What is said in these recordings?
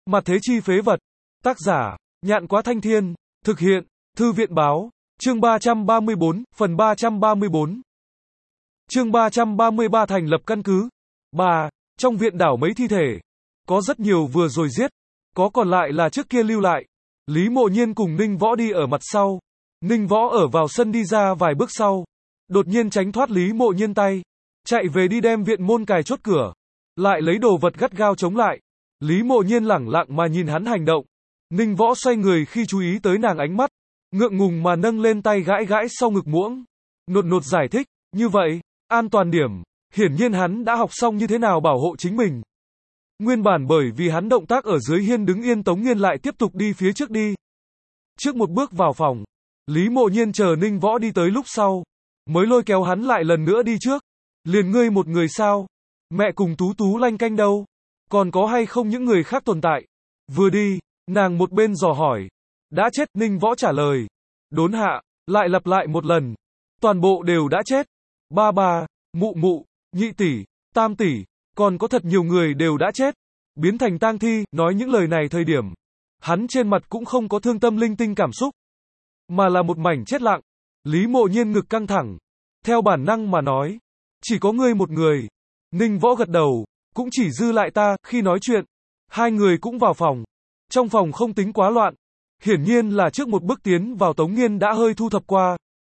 Mặt thế chi phế vật. Tác giả, Nhạn Quá Thanh Thiên. Thực hiện, Thư viện báo. Chương 334, phần 334. Chương 333 thành lập căn cứ. 3. Trong viện đảo mấy thi thể. Có rất nhiều vừa rồi giết. Có còn lại là trước kia lưu lại. Lý Mộ Nhiên cùng Ninh Võ đi ở mặt sau. Ninh Võ ở vào sân đi ra vài bước sau. Đột nhiên tránh thoát Lý Mộ Nhiên tay. Chạy về đi đem viện môn cài chốt cửa. Lại lấy đồ vật gắt gao chống lại. Lý Mộ Nhiên lẳng lặng mà nhìn hắn hành động. Ninh Võ xoay người khi chú ý tới nàng ánh mắt. Ngượng ngùng mà nâng lên tay gãi gãi sau ngực muỗng. Nột nột giải thích, như vậy, an toàn điểm. Hiển nhiên hắn đã học xong như thế nào bảo hộ chính mình. Nguyên bản bởi vì hắn động tác ở dưới hiên đứng yên, Tống Nghiên lại tiếp tục đi phía trước đi. Trước một bước vào phòng, Lý Mộ Nhiên chờ Ninh Võ đi tới lúc sau, mới lôi kéo hắn lại lần nữa đi trước. Liền ngươi một người sao? Mẹ cùng Tú Tú lanh canh đâu? Còn có hay không những người khác tồn tại? Vừa đi, nàng một bên dò hỏi. Đã chết, Ninh Võ trả lời. Đốn hạ, lại lặp lại một lần. Toàn bộ đều đã chết. Ba ba, mụ mụ, nhị tỷ, tam tỷ, còn có thật nhiều người đều đã chết. Biến thành tang thi. Nói những lời này thời điểm, hắn trên mặt cũng không có thương tâm linh tinh cảm xúc, mà là một mảnh chết lặng. Lý Mộ Nhiên ngực căng thẳng. Theo bản năng mà nói, chỉ có ngươi một người. Ninh Võ gật đầu, cũng chỉ dư lại ta. Khi nói chuyện, hai người cũng vào phòng. Trong phòng không tính quá loạn. Hiển nhiên là trước một bước tiến vào Tống Nghiên đã hơi thu thập qua.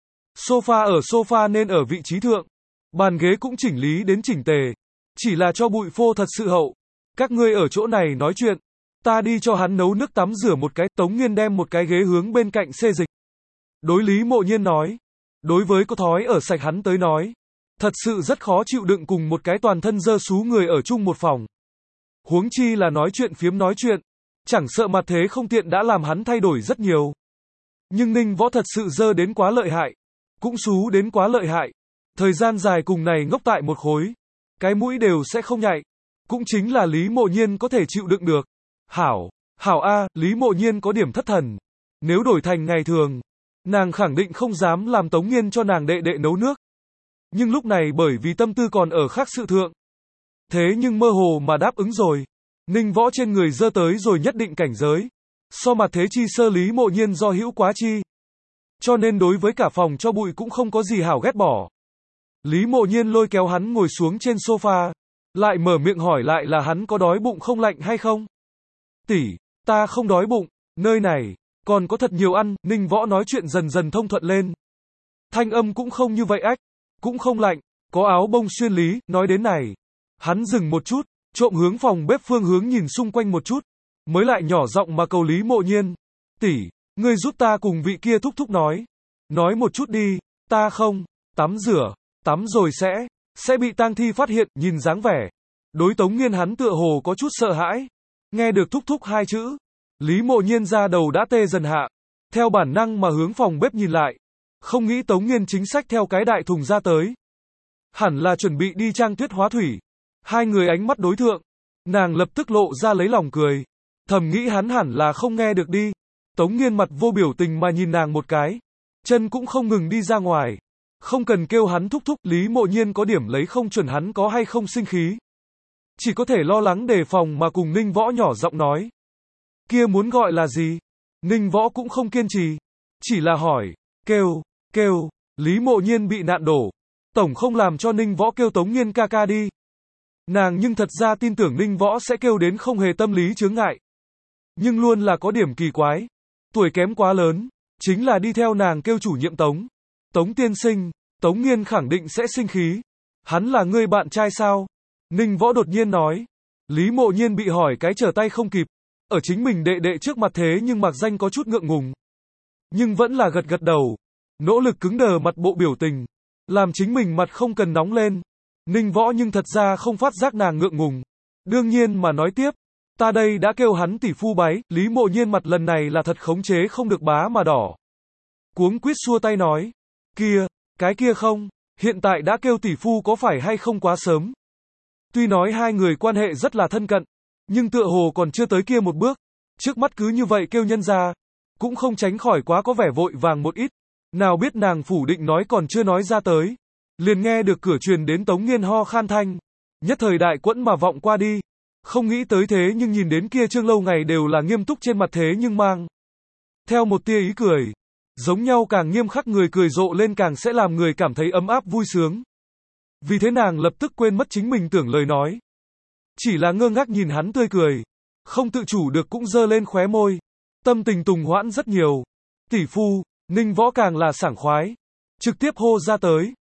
Sofa nên ở vị trí thượng. Bàn ghế cũng chỉnh lý đến chỉnh tề. Chỉ là cho bụi phô thật sự hậu. Các ngươi ở chỗ này nói chuyện. Ta đi cho hắn nấu nước tắm rửa một cái. Tống Nghiên đem một cái ghế hướng bên cạnh xê dịch. Đối Lý Mộ Nhiên nói. Đối với có thói ở sạch hắn tới nói, thật sự rất khó chịu đựng cùng một cái toàn thân dơ sú người ở chung một phòng. Huống chi là nói chuyện phiếm nói chuyện. Chẳng sợ mặt thế không tiện đã làm hắn thay đổi rất nhiều. Nhưng Ninh Võ thật sự dơ đến quá lợi hại. Cũng xú đến quá lợi hại. Thời gian dài cùng này ngốc tại một khối. Cái mũi đều sẽ không nhạy. Cũng chính là Lý Mộ Nhiên có thể chịu đựng được. Hảo a, Lý Mộ Nhiên có điểm thất thần. Nếu đổi thành ngày thường, nàng khẳng định không dám làm Tống Nghiên cho nàng đệ đệ nấu nước. Nhưng lúc này bởi vì tâm tư còn ở khác sự thượng. Thế nhưng mơ hồ mà đáp ứng rồi. Ninh Võ trên người dơ tới rồi nhất định cảnh giới. So mặt thế chi sơ Lý Mộ Nhiên do hữu quá chi. Cho nên đối với cả phòng cho bụi cũng không có gì hảo ghét bỏ. Lý Mộ Nhiên lôi kéo hắn ngồi xuống trên sofa. Lại mở miệng hỏi lại là hắn có đói bụng không, lạnh hay không? Tỷ, ta không đói bụng, nơi này còn có thật nhiều ăn. Ninh Võ nói chuyện dần dần thông thuận lên. Thanh âm cũng không như vậy ách, cũng không lạnh, có áo bông xuyên. Lý, nói đến này, hắn dừng một chút, trộm hướng phòng bếp phương hướng nhìn xung quanh một chút, mới lại nhỏ giọng mà cầu Lý Mộ Nhiên. Tỷ, ngươi giúp ta cùng vị kia thúc thúc nói một chút đi, ta không tắm rửa, tắm rồi sẽ bị tang thi phát hiện. Nhìn dáng vẻ đối Tống Nghiên hắn tựa hồ có chút sợ hãi. Nghe được thúc thúc hai chữ, Lý Mộ Nhiên ra đầu đã tê dần hạ. Theo bản năng mà hướng phòng bếp nhìn lại. Không nghĩ Tống Nghiên chính sách theo cái đại thùng ra tới. Hẳn là chuẩn bị đi trang tuyết hóa thủy. Hai người ánh mắt đối thượng. Nàng lập tức lộ ra lấy lòng cười. Thầm nghĩ hắn hẳn là không nghe được đi. Tống Nghiên mặt vô biểu tình mà nhìn nàng một cái. Chân cũng không ngừng đi ra ngoài. Không cần kêu hắn thúc thúc. Lý Mộ Nhiên có điểm lấy không chuẩn hắn có hay không sinh khí. Chỉ có thể lo lắng đề phòng mà cùng Ninh Võ nhỏ giọng nói. Kia muốn gọi là gì? Ninh Võ cũng không kiên trì. Chỉ là hỏi. Kêu. Lý Mộ Nhiên bị nạn đổ. Tổng không làm cho Ninh Võ kêu Tống Nghiên ca ca đi. Nàng nhưng thật ra tin tưởng Ninh Võ sẽ kêu đến không hề tâm lý chướng ngại. Nhưng luôn là có điểm kỳ quái. Tuổi kém quá lớn. Chính là đi theo nàng kêu chủ nhiệm Tống. Tống tiên sinh. Tống Nghiên khẳng định sẽ sinh khí. Hắn là ngươi bạn trai sao? Ninh Võ đột nhiên nói. Lý Mộ Nhiên bị hỏi cái trở tay không kịp. Ở chính mình đệ đệ trước mặt thế nhưng mặc danh có chút ngượng ngùng. Nhưng vẫn là gật đầu. Nỗ lực cứng đờ mặt bộ biểu tình. Làm chính mình mặt không cần nóng lên. Ninh Võ nhưng thật ra không phát giác nàng ngượng ngùng. Đương nhiên mà nói tiếp. Ta đây đã kêu hắn tỷ phu bái. Lý Mộ Nhiên mặt lần này là thật khống chế không được bá mà đỏ. Cuống quýt xua tay nói. Cái kia không. Hiện tại đã kêu tỷ phu có phải hay không quá sớm. Tuy nói hai người quan hệ rất là thân cận. Nhưng tựa hồ còn chưa tới kia một bước. Trước mắt cứ như vậy kêu nhân ra. Cũng không tránh khỏi quá có vẻ vội vàng một ít. Nào biết nàng phủ định nói còn chưa nói ra tới. Liền nghe được cửa truyền đến Tống Nghiên ho khan thanh. Nhất thời đại quẫn mà vọng qua đi. Không nghĩ tới thế nhưng nhìn đến kia Trương lâu ngày đều là nghiêm túc trên mặt thế nhưng mang theo một tia ý cười. Giống nhau càng nghiêm khắc người cười rộ lên càng sẽ làm người cảm thấy ấm áp vui sướng. Vì thế nàng lập tức quên mất chính mình tưởng lời nói. Chỉ là ngơ ngác nhìn hắn tươi cười. Không tự chủ được cũng giơ lên khóe môi. Tâm tình tùng hoãn rất nhiều. Tỷ phu, Ninh Võ càng là sảng khoái. Trực tiếp hô ra tới.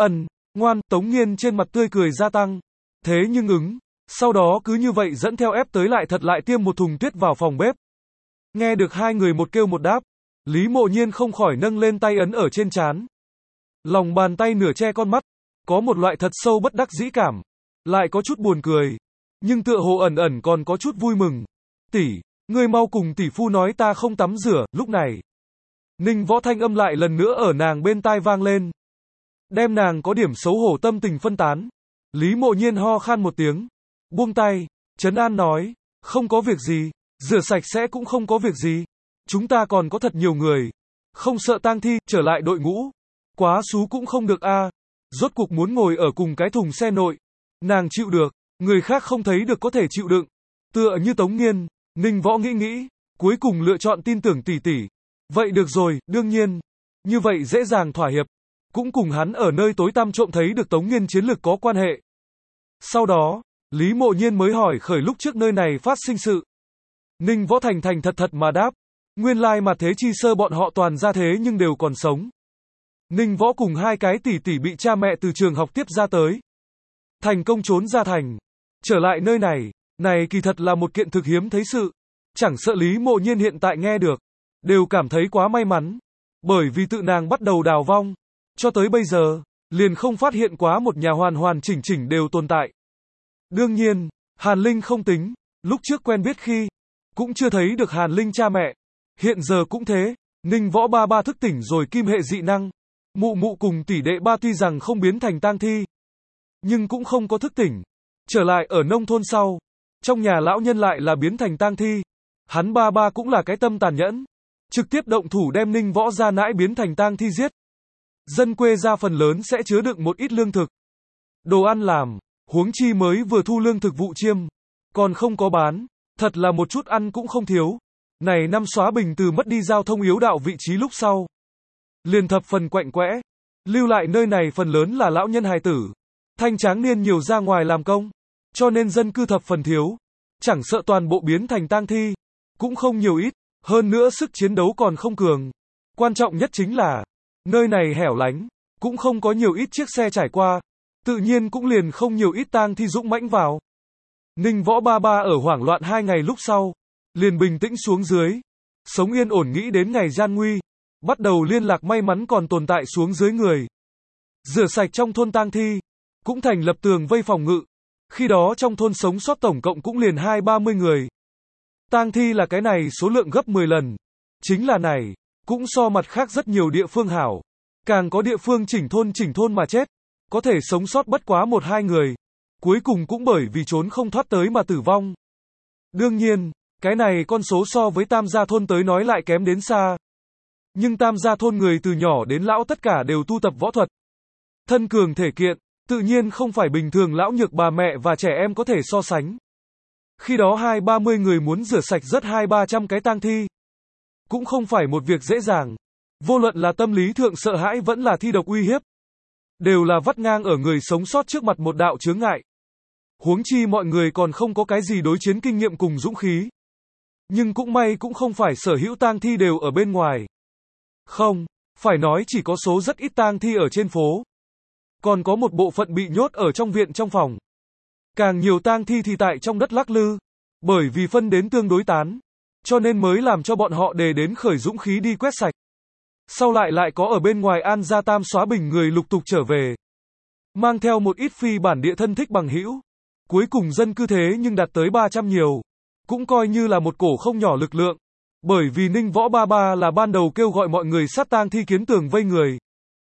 Ngoan, Tống Nghiên trên mặt tươi cười gia tăng. Thế nhưng ứng. Sau đó cứ như vậy dẫn theo ép tới lại tiêm một thùng tuyết vào phòng bếp. Nghe được hai người một kêu một đáp. Lý Mộ Nhiên không khỏi nâng lên tay ấn ở trên trán. Lòng bàn tay nửa che con mắt. Có một loại thật sâu bất đắc dĩ cảm. Lại có chút buồn cười. Nhưng tựa hồ ẩn ẩn còn có chút vui mừng. Tỷ, ngươi mau cùng tỷ phu nói ta không tắm rửa, lúc này. Ninh Võ thanh âm lại lần nữa ở nàng bên tai vang lên. Đem nàng có điểm xấu hổ tâm tình phân tán. Lý Mộ Nhiên ho khan một tiếng. Buông tay, trấn an nói. Không có việc gì, rửa sạch sẽ cũng không có việc gì. Chúng ta còn có thật nhiều người. Không sợ tang thi, trở lại đội ngũ. Quá xú cũng không được a. Rốt cuộc muốn ngồi ở cùng cái thùng xe nội. Nàng chịu được, người khác không thấy được có thể chịu đựng. Tựa như Tống Nghiên, Ninh Võ nghĩ, cuối cùng lựa chọn tin tưởng tỷ tỷ. Vậy được rồi, đương nhiên. Như vậy dễ dàng thỏa hiệp. Cũng cùng hắn ở nơi tối tăm trộm thấy được Tống Nghiên chiến lực có quan hệ. Sau đó, Lý Mộ Nhiên mới hỏi khởi lúc trước nơi này phát sinh sự. Ninh Võ thành thật mà đáp. Nguyên lai mà thế chi sơ bọn họ toàn ra thế nhưng đều còn sống. Ninh Võ cùng hai cái tỷ bị cha mẹ từ trường học tiếp ra tới. Thành công trốn ra thành. Trở lại nơi này kỳ thật là một kiện thực hiếm thấy sự. Chẳng sợ Lý Mộ Nhiên hiện tại nghe được. Đều cảm thấy quá may mắn. Bởi vì tự nàng bắt đầu đào vong. Cho tới bây giờ, liền không phát hiện quá một nhà hoàn chỉnh đều tồn tại. Đương nhiên, Hàn Linh không tính. Lúc trước quen biết khi, cũng chưa thấy được Hàn Linh cha mẹ. Hiện giờ cũng thế. Ninh Võ ba thức tỉnh rồi kim hệ dị năng. Mụ cùng tỷ đệ ba tuy rằng không biến thành tang thi, nhưng cũng không có thức tỉnh. Trở lại ở nông thôn sau, trong nhà lão nhân lại là biến thành tang thi. Hắn ba cũng là cái tâm tàn nhẫn, trực tiếp động thủ đem Ninh Võ gia nãi biến thành tang thi giết. Dân quê ra phần lớn sẽ chứa đựng một ít lương thực, đồ ăn làm, huống chi mới vừa thu lương thực vụ chiêm, còn không có bán, thật là một chút ăn cũng không thiếu. Này năm xóa bình từ mất đi giao thông yếu đạo vị trí lúc sau, liền thập phần quạnh quẽ, lưu lại nơi này phần lớn là lão nhân hài tử, thanh tráng niên nhiều ra ngoài làm công, cho nên dân cư thập phần thiếu, chẳng sợ toàn bộ biến thành tang thi, cũng không nhiều ít, hơn nữa sức chiến đấu còn không cường. Quan trọng nhất chính là, nơi này hẻo lánh, cũng không có nhiều ít chiếc xe trải qua, tự nhiên cũng liền không nhiều ít tang thi dũng mãnh vào. Ninh Võ ba ở hoảng loạn 2 ngày lúc sau, liền bình tĩnh xuống dưới, sống yên ổn nghĩ đến ngày gian nguy, bắt đầu liên lạc may mắn còn tồn tại xuống dưới người. Rửa sạch trong thôn tang thi, cũng thành lập tường vây phòng ngự, khi đó trong thôn sống sót tổng cộng cũng liền 20-30 người. Tang thi là cái này số lượng gấp 10 lần, chính là này, cũng so mặt khác rất nhiều địa phương hảo, càng có địa phương chỉnh thôn mà chết, có thể sống sót bất quá 1-2 người, cuối cùng cũng bởi vì trốn không thoát tới mà tử vong. Đương nhiên, cái này con số so với Tam gia thôn tới nói lại kém đến xa. Nhưng Tam gia thôn người từ nhỏ đến lão tất cả đều tu tập võ thuật. Thân cường thể kiện, tự nhiên không phải bình thường lão nhược bà mẹ và trẻ em có thể so sánh. Khi đó 20-30 người muốn rửa sạch rất 200-300 cái tang thi. Cũng không phải một việc dễ dàng. Vô luận là tâm lý thượng sợ hãi vẫn là thi độc uy hiếp. Đều là vắt ngang ở người sống sót trước mặt một đạo chướng ngại. Huống chi mọi người còn không có cái gì đối chiến kinh nghiệm cùng dũng khí. Nhưng cũng may cũng không phải sở hữu tang thi đều ở bên ngoài. Không, phải nói chỉ có số rất ít tang thi ở trên phố. Còn có một bộ phận bị nhốt ở trong viện trong phòng. Càng nhiều tang thi thì tại trong đất lắc lư. Bởi vì phân đến tương đối tán. Cho nên mới làm cho bọn họ đề đến khởi dũng khí đi quét sạch. Sau lại có ở bên ngoài An gia Tam xóa bình người lục tục trở về. Mang theo một ít phi bản địa thân thích bằng hữu. Cuối cùng dân cư thế nhưng đạt tới 300 nhiều. Cũng coi như là một cổ không nhỏ lực lượng. Bởi vì Ninh Võ ba là ban đầu kêu gọi mọi người sát tang thi kiến tường vây người.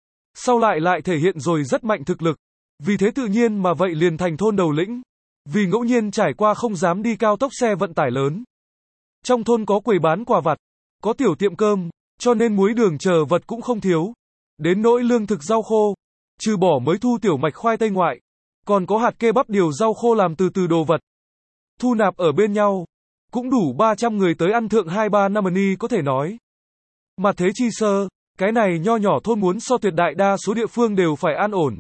Sau lại thể hiện rồi rất mạnh thực lực. Vì thế tự nhiên mà vậy liền thành thôn đầu lĩnh. Vì ngẫu nhiên trải qua không dám đi cao tốc xe vận tải lớn. Trong thôn có quầy bán quà vặt, có tiểu tiệm cơm, cho nên muối đường chờ vật cũng không thiếu. Đến nỗi lương thực rau khô, trừ bỏ mới thu tiểu mạch khoai tây ngoại, còn có hạt kê bắp điều rau khô làm từ đồ vật. thu nạp ở bên nhau. Cũng đủ 300 người tới ăn thượng 2-3 năm ni có thể nói. Mà thế chi sơ, cái này nho nhỏ thôn muốn so tuyệt đại đa số địa phương đều phải an ổn.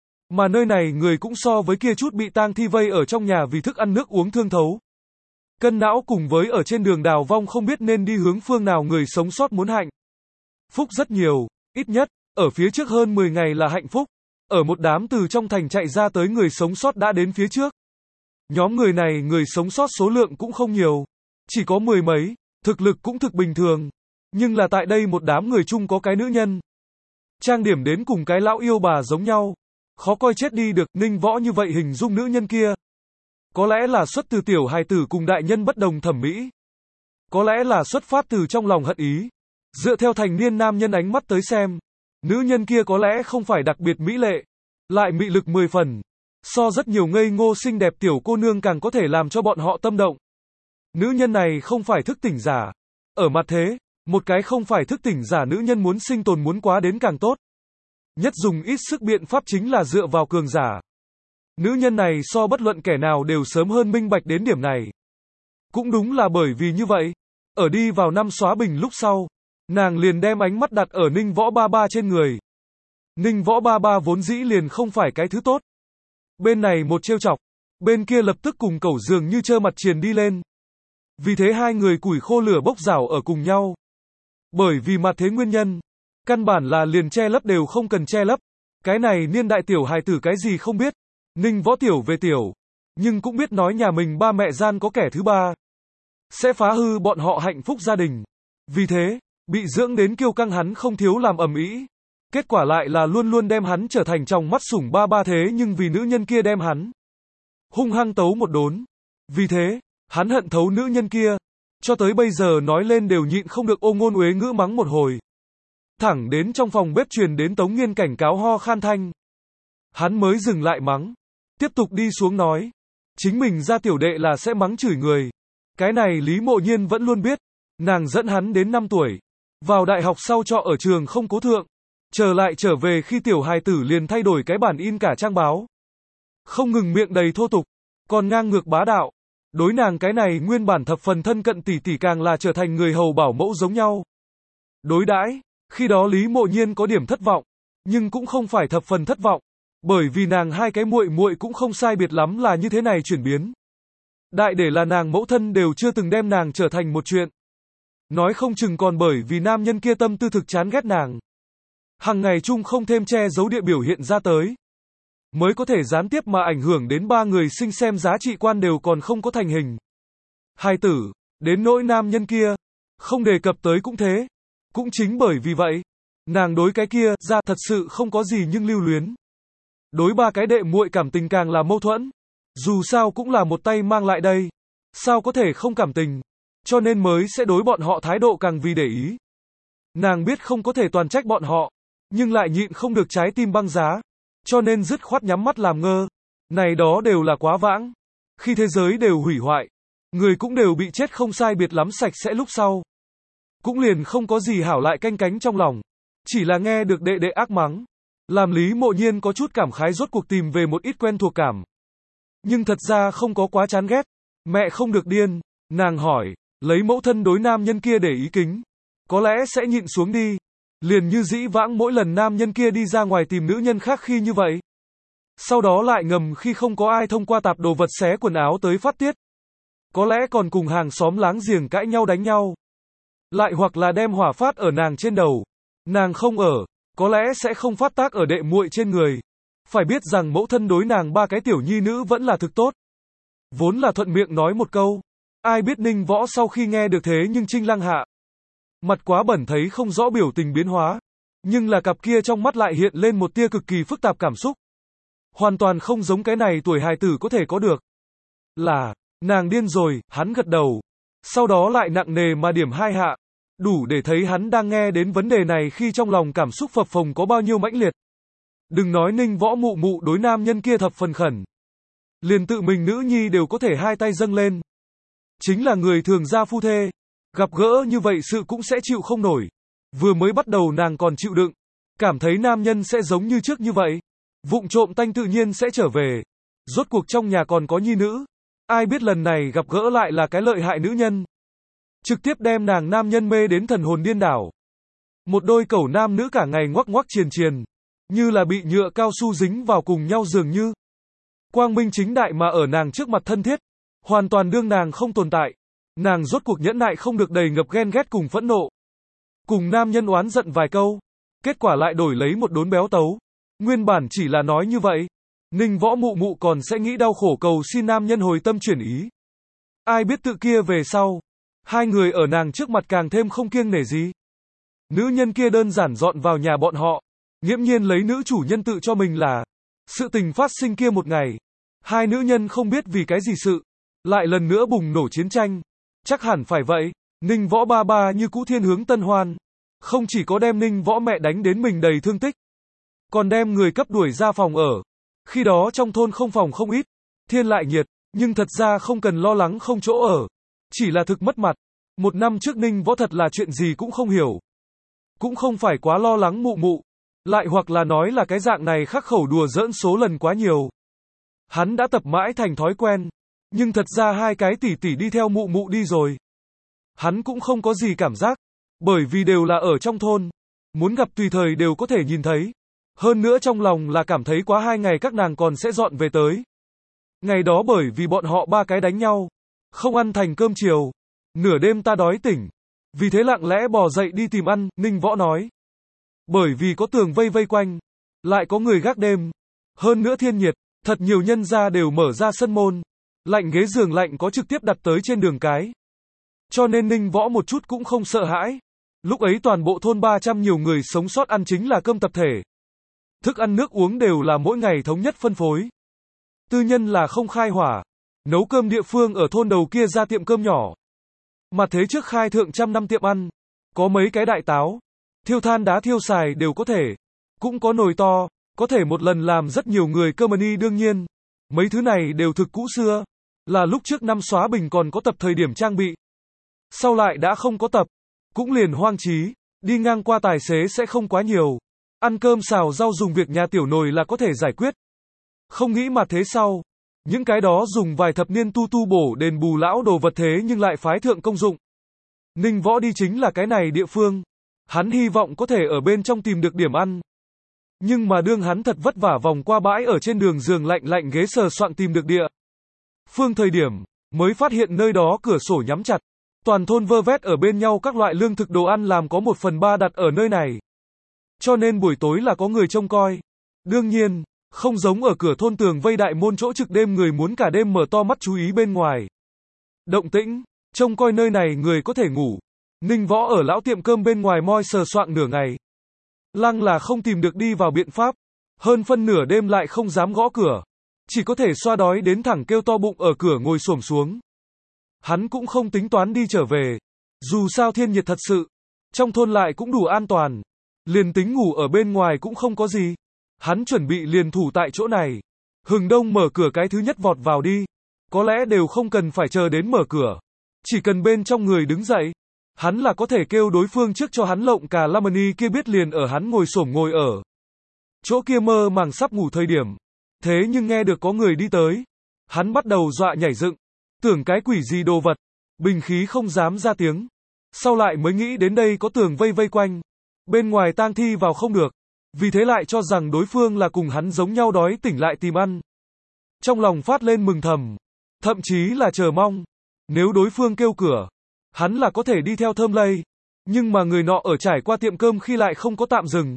Mà nơi này người cũng so với kia chút bị tang thi vây ở trong nhà vì thức ăn nước uống thương thấu. Cân não cùng với ở trên đường đào vong không biết nên đi hướng phương nào người sống sót muốn hạnh phúc rất nhiều, ít nhất, ở phía trước hơn 10 ngày là hạnh phúc. Ở một đám từ trong thành chạy ra tới người sống sót đã đến phía trước. Nhóm người này người sống sót số lượng cũng không nhiều. Chỉ có 10 mấy, thực lực cũng thực bình thường. Nhưng là tại đây một đám người chung có cái nữ nhân. Trang điểm đến cùng cái lão yêu bà giống nhau. Khó coi chết đi được, Ninh Võ như vậy hình dung nữ nhân kia. Có lẽ là xuất từ tiểu hài tử cùng đại nhân bất đồng thẩm mỹ. Có lẽ là xuất phát từ trong lòng hận ý. Dựa theo thành niên nam nhân ánh mắt tới xem. Nữ nhân kia có lẽ không phải đặc biệt mỹ lệ. Lại mị lực 10 phần. So rất nhiều ngây ngô xinh đẹp tiểu cô nương càng có thể làm cho bọn họ tâm động. Nữ nhân này không phải thức tỉnh giả. Ở mặt thế, một cái không phải thức tỉnh giả nữ nhân muốn sinh tồn muốn quá đến càng tốt. Nhất dùng ít sức biện pháp chính là dựa vào cường giả. Nữ nhân này so bất luận kẻ nào đều sớm hơn minh bạch đến điểm này. Cũng đúng là bởi vì như vậy, ở đi vào năm xóa bình lúc sau, nàng liền đem ánh mắt đặt ở Ninh Võ Ba Ba trên người. Ninh Võ Ba Ba vốn dĩ liền không phải cái thứ tốt. Bên này một trêu chọc, bên kia lập tức cùng cẩu dường như trơ mặt triền đi lên. Vì thế hai người củi khô lửa bốc rảo ở cùng nhau. Bởi vì mặt thế nguyên nhân, căn bản là liền che lấp đều không cần che lấp. Cái này niên đại tiểu hài tử cái gì không biết. Ninh Võ tiểu về tiểu, nhưng cũng biết nói nhà mình ba mẹ gian có kẻ thứ ba. Sẽ phá hư bọn họ hạnh phúc gia đình. Vì thế, bị dưỡng đến kiêu căng hắn không thiếu làm ầm ĩ. Kết quả lại là luôn luôn đem hắn trở thành trong mắt sủng ba ba thế nhưng vì nữ nhân kia đem hắn hung hăng tấu một đốn. Vì thế, hắn hận thấu nữ nhân kia. Cho tới bây giờ nói lên đều nhịn không được ô ngôn uế ngữ mắng một hồi. Thẳng đến trong phòng bếp truyền đến Tống Nghiên cảnh cáo ho khan thanh. Hắn mới dừng lại mắng. Tiếp tục đi xuống nói. Chính mình ra tiểu đệ là sẽ mắng chửi người. Cái này Lý Mộ Nhiên vẫn luôn biết. Nàng dẫn hắn đến 5 tuổi. Vào đại học sau trọ ở trường không cố thượng. Trở về khi tiểu hài tử liền thay đổi cái bản in cả trang báo. Không ngừng miệng đầy thô tục. Còn ngang ngược bá đạo. Đối nàng cái này nguyên bản thập phần thân cận tỷ tỷ càng là trở thành người hầu bảo mẫu giống nhau. Đối đãi, khi đó Lý Mộ Nhiên có điểm thất vọng. Nhưng cũng không phải thập phần thất vọng. Bởi vì nàng hai cái muội muội cũng không sai biệt lắm là như thế này chuyển biến. Đại để là nàng mẫu thân đều chưa từng đem nàng trở thành một chuyện. Nói không chừng còn bởi vì nam nhân kia tâm tư thực chán ghét nàng. Hằng ngày chung không thêm che giấu địa biểu hiện ra tới. Mới có thể gián tiếp mà ảnh hưởng đến ba người sinh xem giá trị quan đều còn không có thành hình. Hai tử, đến nỗi nam nhân kia, không đề cập tới cũng thế. Cũng chính bởi vì vậy, nàng đối cái kia ra thật sự không có gì nhưng lưu luyến. Đối ba cái đệ muội cảm tình càng là mâu thuẫn. Dù sao cũng là một tay mang lại đây. Sao có thể không cảm tình. Cho nên mới sẽ đối bọn họ thái độ càng vì để ý. Nàng biết không có thể toàn trách bọn họ. Nhưng lại nhịn không được trái tim băng giá. Cho nên dứt khoát nhắm mắt làm ngơ. Này đó đều là quá vãng. Khi thế giới đều hủy hoại. Người cũng đều bị chết không sai biệt lắm sạch sẽ lúc sau. Cũng liền không có gì hảo lại canh cánh trong lòng. Chỉ là nghe được đệ đệ ác mắng. Làm Lý Mộ Nhiên có chút cảm khái rốt cuộc tìm về một ít quen thuộc cảm. Nhưng thật ra không có quá chán ghét. Mẹ không được điên. Nàng hỏi, lấy mẫu thân đối nam nhân kia để ý kính. Có lẽ sẽ nhịn xuống đi. Liền như dĩ vãng mỗi lần nam nhân kia đi ra ngoài tìm nữ nhân khác khi như vậy. Sau đó lại ngầm khi không có ai thông qua tạp đồ vật xé quần áo tới phát tiết. Có lẽ còn cùng hàng xóm láng giềng cãi nhau đánh nhau. Lại hoặc là đem hỏa phát ở nàng trên đầu. Nàng không ở, có lẽ sẽ không phát tác ở đệ muội trên người. Phải biết rằng mẫu thân đối nàng ba cái tiểu nhi nữ vẫn là thực tốt. Vốn là thuận miệng nói một câu. Ai biết Ninh Võ sau khi nghe được thế nhưng Trinh Lăng hạ. Mặt quá bẩn thấy không rõ biểu tình biến hóa. Nhưng là cặp kia trong mắt lại hiện lên một tia cực kỳ phức tạp cảm xúc. Hoàn toàn không giống cái này tuổi hài tử có thể có được. Là, nàng điên rồi, hắn gật đầu. Sau đó lại nặng nề mà điểm 2 hạ. Đủ để thấy hắn đang nghe đến vấn đề này khi trong lòng cảm xúc phập phồng có bao nhiêu mãnh liệt. Đừng nói Ninh Võ mụ mụ đối nam nhân kia thập phần khẩn. Liền tự mình nữ nhi đều có thể hai tay dâng lên. Chính là người thường gia phu thê. Gặp gỡ như vậy sự cũng sẽ chịu không nổi. Vừa mới bắt đầu nàng còn chịu đựng. Cảm thấy nam nhân sẽ giống như trước như vậy. Vụng trộm tanh tự nhiên sẽ trở về. Rốt cuộc trong nhà còn có nhi nữ. Ai biết lần này gặp gỡ lại là cái lợi hại nữ nhân. Trực tiếp đem nàng nam nhân mê đến thần hồn điên đảo. Một đôi cẩu nam nữ cả ngày ngoắc ngoắc triền triền, như là bị nhựa cao su dính vào cùng nhau dường như. Quang minh chính đại mà ở nàng trước mặt thân thiết, hoàn toàn đương nàng không tồn tại. Nàng rốt cuộc nhẫn nại không được, đầy ngập ghen ghét cùng phẫn nộ. Cùng nam nhân oán giận vài câu, kết quả lại đổi lấy một đốn béo tấu. Nguyên bản chỉ là nói như vậy, Ninh Võ mụ mụ còn sẽ nghĩ đau khổ cầu xin nam nhân hồi tâm chuyển ý. Ai biết tự kia về sau, hai người ở nàng trước mặt càng thêm không kiêng nể gì. Nữ nhân kia đơn giản dọn vào nhà bọn họ, nghiễm nhiên lấy nữ chủ nhân tự cho mình là. Sự tình phát sinh kia một ngày, hai nữ nhân không biết vì cái gì sự, lại lần nữa bùng nổ chiến tranh. Chắc hẳn phải vậy, Ninh Võ ba ba như cũ thiên hướng tân hoan. Không chỉ có đem Ninh Võ mẹ đánh đến mình đầy thương tích, còn đem người cấp đuổi ra phòng ở. Khi đó trong thôn không phòng không ít, thiên lại nhiệt, nhưng thật ra không cần lo lắng không chỗ ở. Chỉ là thực mất mặt. Một năm trước Ninh Võ thật là chuyện gì cũng không hiểu. Cũng không phải quá lo lắng mụ mụ, lại hoặc là nói là cái dạng này khắc khẩu đùa giỡn số lần quá nhiều. Hắn đã tập mãi thành thói quen, nhưng thật ra hai cái tỷ tỷ đi theo mụ mụ đi rồi. Hắn cũng không có gì cảm giác, bởi vì đều là ở trong thôn, muốn gặp tùy thời đều có thể nhìn thấy. Hơn nữa trong lòng là cảm thấy quá 2 ngày các nàng còn sẽ dọn về tới. Ngày đó bởi vì bọn họ ba cái đánh nhau, không ăn thành cơm chiều, nửa đêm ta đói tỉnh, vì thế lặng lẽ bò dậy đi tìm ăn, Ninh Võ nói. Bởi vì có tường vây vây quanh, lại có người gác đêm, hơn nữa thiên nhiệt, thật nhiều nhân gia đều mở ra sân môn, lạnh ghế giường lạnh có trực tiếp đặt tới trên đường cái. Cho nên Ninh Võ một chút cũng không sợ hãi. Lúc ấy toàn bộ thôn 300 nhiều người sống sót ăn chính là cơm tập thể. Thức ăn nước uống đều là mỗi ngày thống nhất phân phối. Tư nhân là không khai hỏa. Nấu cơm địa phương ở thôn đầu kia ra tiệm cơm nhỏ. Mà thế trước khai thượng 100 năm tiệm ăn. Có mấy cái đại táo. Thiêu than đá thiêu xài đều có thể. Cũng có nồi to. Có thể một lần làm rất nhiều người cơm ni đương nhiên. Mấy thứ này đều thực cũ xưa. Là lúc trước năm xóa bình còn có tập thời điểm trang bị. Sau lại đã không có tập. Cũng liền hoang chí. Đi ngang qua tài xế sẽ không quá nhiều. Ăn cơm xào rau dùng việc nhà tiểu nồi là có thể giải quyết. Không nghĩ mà thế sau. Những cái đó dùng vài thập niên tu tu bổ đền bù lão đồ vật thế nhưng lại phái thượng công dụng. Ninh Võ đi chính là cái này địa phương. Hắn hy vọng có thể ở bên trong tìm được điểm ăn. Nhưng mà đương hắn thật vất vả vòng qua bãi ở trên đường giường lạnh lạnh ghế sờ soạng tìm được địa phương thời điểm, mới phát hiện nơi đó cửa sổ nhắm chặt. Toàn thôn vơ vét ở bên nhau các loại lương thực đồ ăn làm có 1/3 đặt ở nơi này. Cho nên buổi tối là có người trông coi. Đương nhiên, không giống ở cửa thôn tường vây đại môn chỗ trực đêm người muốn cả đêm mở to mắt chú ý bên ngoài. Động tĩnh, trông coi nơi này người có thể ngủ. Ninh Võ ở lão tiệm cơm bên ngoài moi sờ soạng nửa ngày. Lăng là không tìm được đi vào biện pháp. Hơn phân nửa đêm lại không dám gõ cửa. Chỉ có thể xoa đói đến thẳng kêu to bụng ở cửa ngồi xổm xuống. Hắn cũng không tính toán đi trở về. Dù sao thiên nhiệt thật sự. Trong thôn lại cũng đủ an toàn. Liền tính ngủ ở bên ngoài cũng không có gì. Hắn chuẩn bị liền thủ tại chỗ này. Hừng đông mở cửa cái thứ nhất vọt vào đi. Có lẽ đều không cần phải chờ đến mở cửa. Chỉ cần bên trong người đứng dậy. Hắn là có thể kêu đối phương trước cho hắn lộng cà lamani kia biết liền ở hắn ngồi xổm ngồi ở. Chỗ kia mơ màng sắp ngủ thời điểm. Thế nhưng nghe được có người đi tới. Hắn bắt đầu dọa nhảy dựng. Tưởng cái quỷ gì đồ vật. Bình khí không dám ra tiếng. Sau lại mới nghĩ đến đây có tường vây vây quanh. Bên ngoài tang thi vào không được. Vì thế lại cho rằng đối phương là cùng hắn giống nhau đói tỉnh lại tìm ăn. Trong lòng phát lên mừng thầm. Thậm chí là chờ mong. Nếu đối phương kêu cửa. Hắn là có thể đi theo thơm lây. Nhưng mà người nọ ở trải qua tiệm cơm khi lại không có tạm dừng.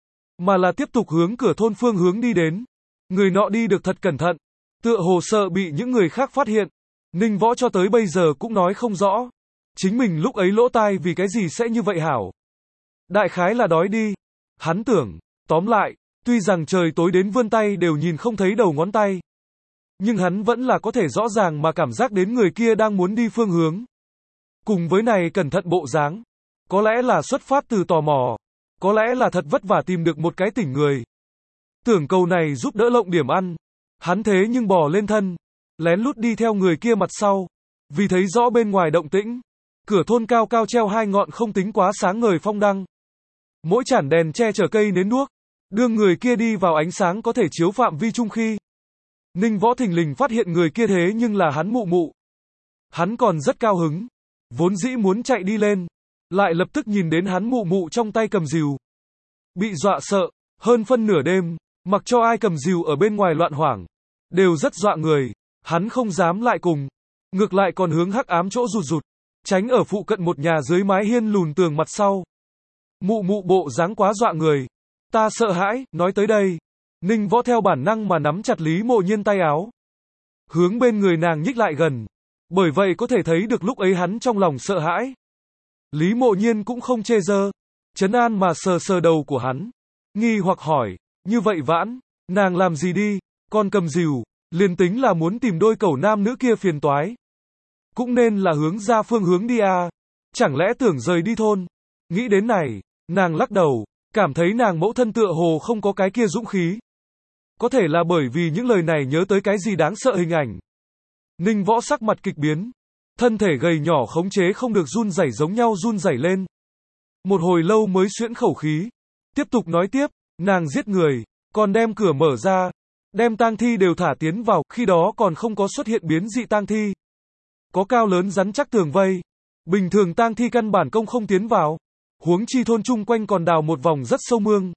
Mà là tiếp tục hướng cửa thôn phương hướng đi đến. Người nọ đi được thật cẩn thận. Tựa hồ sợ bị những người khác phát hiện. Ninh Võ cho tới bây giờ cũng nói không rõ. Chính mình lúc ấy lỗ tai vì cái gì sẽ như vậy hảo. Đại khái là đói đi. Hắn tưởng, tóm lại, tuy rằng trời tối đến vươn tay đều nhìn không thấy đầu ngón tay. Nhưng hắn vẫn là có thể rõ ràng mà cảm giác đến người kia đang muốn đi phương hướng. Cùng với này cẩn thận bộ dáng. Có lẽ là xuất phát từ tò mò. Có lẽ là thật vất vả tìm được một cái tỉnh người. Tưởng cầu này giúp đỡ lộng điểm ăn. Hắn thế nhưng bò lên thân. Lén lút đi theo người kia mặt sau. Vì thấy rõ bên ngoài động tĩnh. Cửa thôn cao cao treo 2 ngọn không tính quá sáng ngời phong đăng. Mỗi chản đèn che chở cây nến đuốc. Đưa người kia đi vào ánh sáng có thể chiếu phạm vi chung khi. Ninh Võ thình lình phát hiện người kia thế nhưng là hắn mụ mụ. Hắn còn rất cao hứng, vốn dĩ muốn chạy đi lên, lại lập tức nhìn đến hắn mụ mụ trong tay cầm rìu. Bị dọa sợ, hơn phân nửa đêm, mặc cho ai cầm rìu ở bên ngoài loạn hoảng, đều rất dọa người, hắn không dám lại cùng, ngược lại còn hướng hắc ám chỗ rụt rụt, tránh ở phụ cận một nhà dưới mái hiên lùn tường mặt sau. Mụ mụ bộ dáng quá dọa người, ta sợ hãi, nói tới đây, Ninh Võ theo bản năng mà nắm chặt Lý Mộ Nhiên tay áo, hướng bên người nàng nhích lại gần, bởi vậy có thể thấy được lúc ấy hắn trong lòng sợ hãi. Lý Mộ Nhiên cũng không chê dơ, trấn an mà sờ sờ đầu của hắn, nghi hoặc hỏi, như vậy Vãn, nàng làm gì đi, còn cầm rìu, liền tính là muốn tìm đôi cẩu nam nữ kia phiền toái. Cũng nên là hướng ra phương hướng đi à, chẳng lẽ tưởng rời đi thôn. Nghĩ đến này, nàng lắc đầu, cảm thấy nàng mẫu thân tựa hồ không có cái kia dũng khí. Có thể là bởi vì những lời này nhớ tới cái gì đáng sợ hình ảnh. Ninh Võ sắc mặt kịch biến, thân thể gầy nhỏ khống chế không được run rẩy giống nhau run rẩy lên. Một hồi lâu mới xuyễn khẩu khí, tiếp tục nói tiếp, nàng giết người, còn đem cửa mở ra, đem tang thi đều thả tiến vào, khi đó còn không có xuất hiện biến dị tang thi. Có cao lớn rắn chắc tường vây, bình thường tang thi căn bản công không tiến vào, huống chi thôn chung quanh còn đào một vòng rất sâu mương.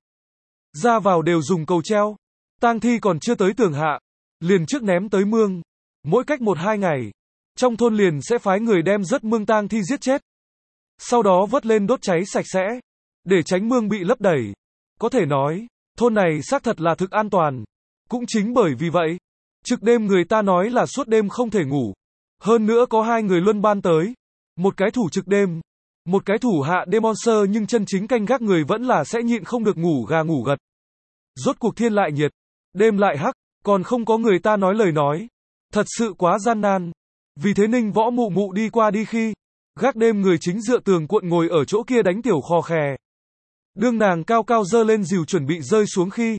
Ra vào đều dùng cầu treo, tang thi còn chưa tới tường hạ, liền trước ném tới mương. Mỗi cách 1-2 ngày, trong thôn liền sẽ phái người đem rớt mương tang thi giết chết. Sau đó vớt lên đốt cháy sạch sẽ, để tránh mương bị lấp đầy. Có thể nói, thôn này xác thật là thực an toàn. Cũng chính bởi vì vậy, trực đêm người ta nói là suốt đêm không thể ngủ. Hơn nữa có 2 người luân ban tới. Một cái thủ trực đêm, một cái thủ hạ đêm monster, nhưng chân chính canh gác người vẫn là sẽ nhịn không được ngủ gà ngủ gật. Rốt cuộc thiên lại nhiệt, đêm lại hắc, còn không có người ta nói lời nói. Thật sự quá gian nan. Vì thế Ninh Võ mụ mụ đi qua đi khi, gác đêm người chính dựa tường cuộn ngồi ở chỗ kia đánh tiểu khò khè. Đương nàng cao cao dơ lên rìu chuẩn bị rơi xuống khi,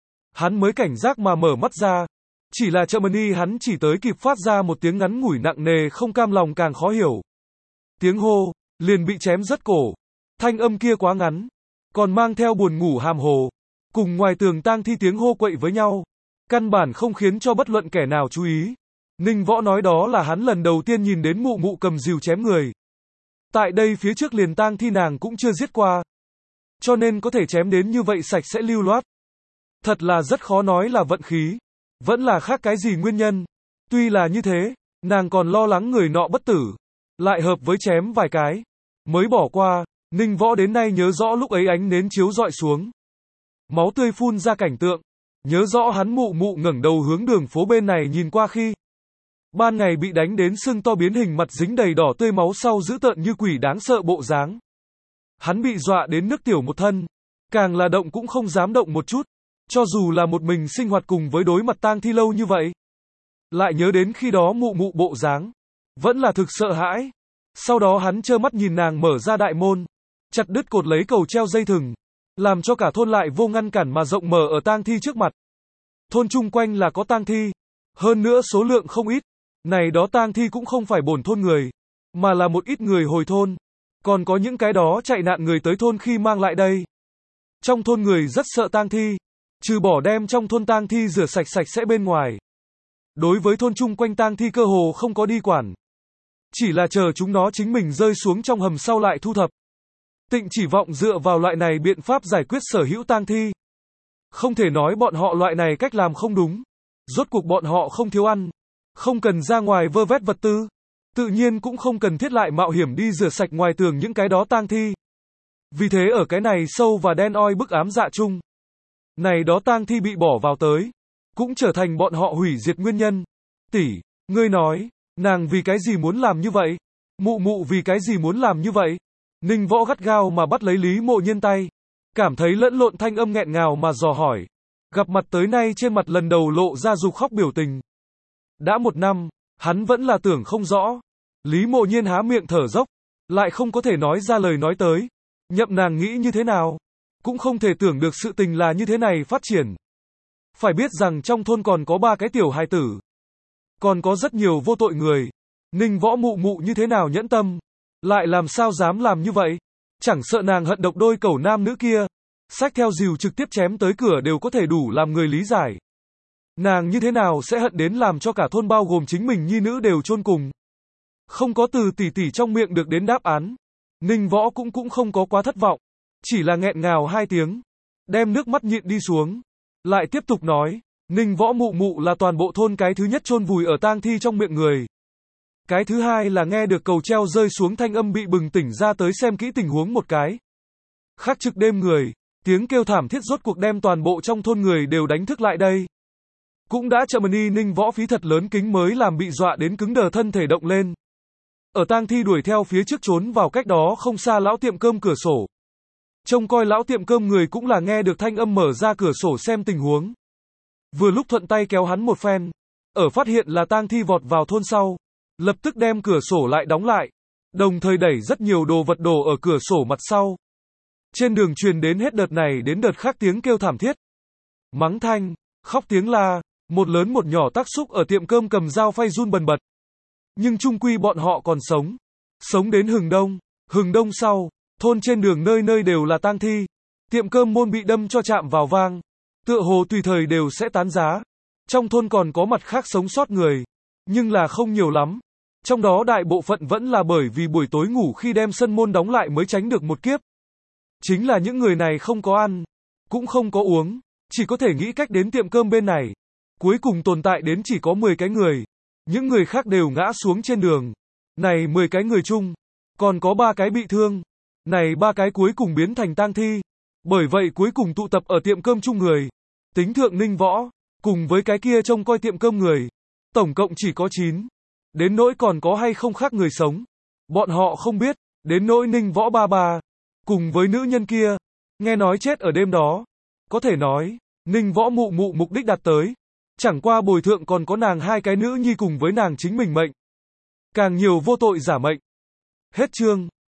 hắn mới cảnh giác mà mở mắt ra. Chỉ là chậm đi hắn chỉ tới kịp phát ra một tiếng ngắn ngủi nặng nề không cam lòng càng khó hiểu. Tiếng hô, liền bị chém rất cổ. Thanh âm kia quá ngắn, còn mang theo buồn ngủ hàm hồ. Cùng ngoài tường tang thi tiếng hô quậy với nhau. Căn bản không khiến cho bất luận kẻ nào chú ý. Ninh Võ nói đó là hắn lần đầu tiên nhìn đến mụ mụ cầm rìu chém người. Tại đây phía trước liền tang thi nàng cũng chưa giết qua. Cho nên có thể chém đến như vậy sạch sẽ lưu loát. Thật là rất khó nói là vận khí. Vẫn là khác cái gì nguyên nhân. Tuy là như thế, nàng còn lo lắng người nọ bất tử. Lại hợp với chém vài cái. Mới bỏ qua, Ninh Võ đến nay nhớ rõ lúc ấy ánh nến chiếu rọi xuống. Máu tươi phun ra cảnh tượng. Nhớ rõ hắn mụ mụ ngẩng đầu hướng đường phố bên này nhìn qua khi. Ban ngày bị đánh đến sưng to biến hình mặt dính đầy đỏ tươi máu sau dữ tợn như quỷ đáng sợ bộ dáng. Hắn bị dọa đến nước tiểu một thân. Càng là động cũng không dám động một chút. Cho dù là một mình sinh hoạt cùng với đối mặt tang thi lâu như vậy. Lại nhớ đến khi đó mụ mụ bộ dáng. Vẫn là thực sợ hãi. Sau đó hắn trơ mắt nhìn nàng mở ra đại môn. Chặt đứt cột lấy cầu treo dây thừng. Làm cho cả thôn lại vô ngăn cản mà rộng mở ở tang thi trước mặt. Thôn chung quanh là có tang thi. Hơn nữa số lượng không ít. Này đó tang thi cũng không phải bổn thôn người. Mà là một ít người hồi thôn. Còn có những cái đó chạy nạn người tới thôn khi mang lại đây. Trong thôn người rất sợ tang thi. Trừ bỏ đem trong thôn tang thi rửa sạch sạch sẽ bên ngoài. Đối với thôn chung quanh tang thi cơ hồ không có đi quản. Chỉ là chờ chúng nó chính mình rơi xuống trong hầm sau lại thu thập. Tịnh chỉ vọng dựa vào loại này biện pháp giải quyết sở hữu tang thi. Không thể nói bọn họ loại này cách làm không đúng. Rốt cuộc bọn họ không thiếu ăn. Không cần ra ngoài vơ vét vật tư. Tự nhiên cũng không cần thiết lại mạo hiểm đi rửa sạch ngoài tường những cái đó tang thi. Vì thế ở cái này sâu và đen oi bức ám dạ chung. Này đó tang thi bị bỏ vào tới. Cũng trở thành bọn họ hủy diệt nguyên nhân. Tỷ, ngươi nói, nàng vì cái gì muốn làm như vậy? Mụ mụ vì cái gì muốn làm như vậy? Ninh Võ gắt gao mà bắt lấy Lý Mộ Nhiên tay. Cảm thấy lẫn lộn thanh âm nghẹn ngào mà dò hỏi. Gặp mặt tới nay trên mặt lần đầu lộ ra dục khóc biểu tình. Đã 1 năm, hắn vẫn là tưởng không rõ. Lý Mộ Nhiên há miệng thở dốc. Lại không có thể nói ra lời nói tới. Nhậm nàng nghĩ như thế nào? Cũng không thể tưởng được sự tình là như thế này phát triển. Phải biết rằng trong thôn còn có 3 cái tiểu hài tử. Còn có rất nhiều vô tội người. Ninh Võ mụ mụ như thế nào nhẫn tâm. Lại làm sao dám làm như vậy? Chẳng sợ nàng hận độc đôi cẩu nam nữ kia. Xách theo rìu trực tiếp chém tới cửa đều có thể đủ làm người lý giải. Nàng như thế nào sẽ hận đến làm cho cả thôn bao gồm chính mình nhi nữ đều chôn cùng. Không có từ tỷ tỷ trong miệng được đến đáp án. Ninh Võ cũng không có quá thất vọng. Chỉ là nghẹn ngào hai tiếng. Đem nước mắt nhịn đi xuống. Lại tiếp tục nói. Ninh Võ mụ mụ là toàn bộ thôn cái thứ nhất chôn vùi ở tang thi trong miệng người. Cái thứ hai là nghe được cầu treo rơi xuống thanh âm bị bừng tỉnh ra tới xem kỹ tình huống một cái. Khắc trực đêm người. Tiếng kêu thảm thiết rốt cuộc đem toàn bộ trong thôn người đều đánh thức lại đây. Cũng đã chậm đi Ninh Võ phí thật lớn kính mới làm bị dọa đến cứng đờ thân thể động lên. Ở tang thi đuổi theo phía trước trốn vào cách đó không xa lão tiệm cơm cửa sổ. Trông coi lão tiệm cơm người cũng là nghe được thanh âm mở ra cửa sổ xem tình huống. Vừa lúc thuận tay kéo hắn một phen. Ở phát hiện là tang thi vọt vào thôn sau. Lập tức đem cửa sổ lại đóng lại. Đồng thời đẩy rất nhiều đồ vật đổ ở cửa sổ mặt sau. Trên đường truyền đến hết đợt này đến đợt khác tiếng kêu thảm thiết. Mắng thanh, khóc tiếng la, một lớn một nhỏ tác xúc ở tiệm cơm cầm dao phay run bần bật. Nhưng chung quy bọn họ còn sống. Sống đến hừng đông sau, thôn trên đường nơi nơi đều là tang thi. Tiệm cơm môn bị đâm cho chạm vào vang. Tựa hồ tùy thời đều sẽ tán giá. Trong thôn còn có mặt khác sống sót người. Nhưng là không nhiều lắm. Trong đó đại bộ phận vẫn là bởi vì buổi tối ngủ khi đem sân môn đóng lại mới tránh được một kiếp. Chính là những người này không có ăn, cũng không có uống, chỉ có thể nghĩ cách đến tiệm cơm bên này. Cuối cùng tồn tại đến chỉ có 10 cái người. Những người khác đều ngã xuống trên đường. Này 10 cái người chung, còn có 3 cái bị thương. Này 3 cái cuối cùng biến thành tang thi. Bởi vậy cuối cùng tụ tập ở tiệm cơm chung người. Tính thượng Ninh Võ, cùng với cái kia trông coi tiệm cơm người. Tổng cộng chỉ có 9. Đến nỗi còn có hay không khác người sống. Bọn họ không biết, đến nỗi Ninh Võ ba. Cùng với nữ nhân kia, nghe nói chết ở đêm đó. Có thể nói, Ninh Võ mụ mục đích đạt tới. Chẳng qua bồi thượng còn có nàng 2 cái nữ nhi cùng với nàng chính mình mệnh. Càng nhiều vô tội giả mệnh. Hết chương.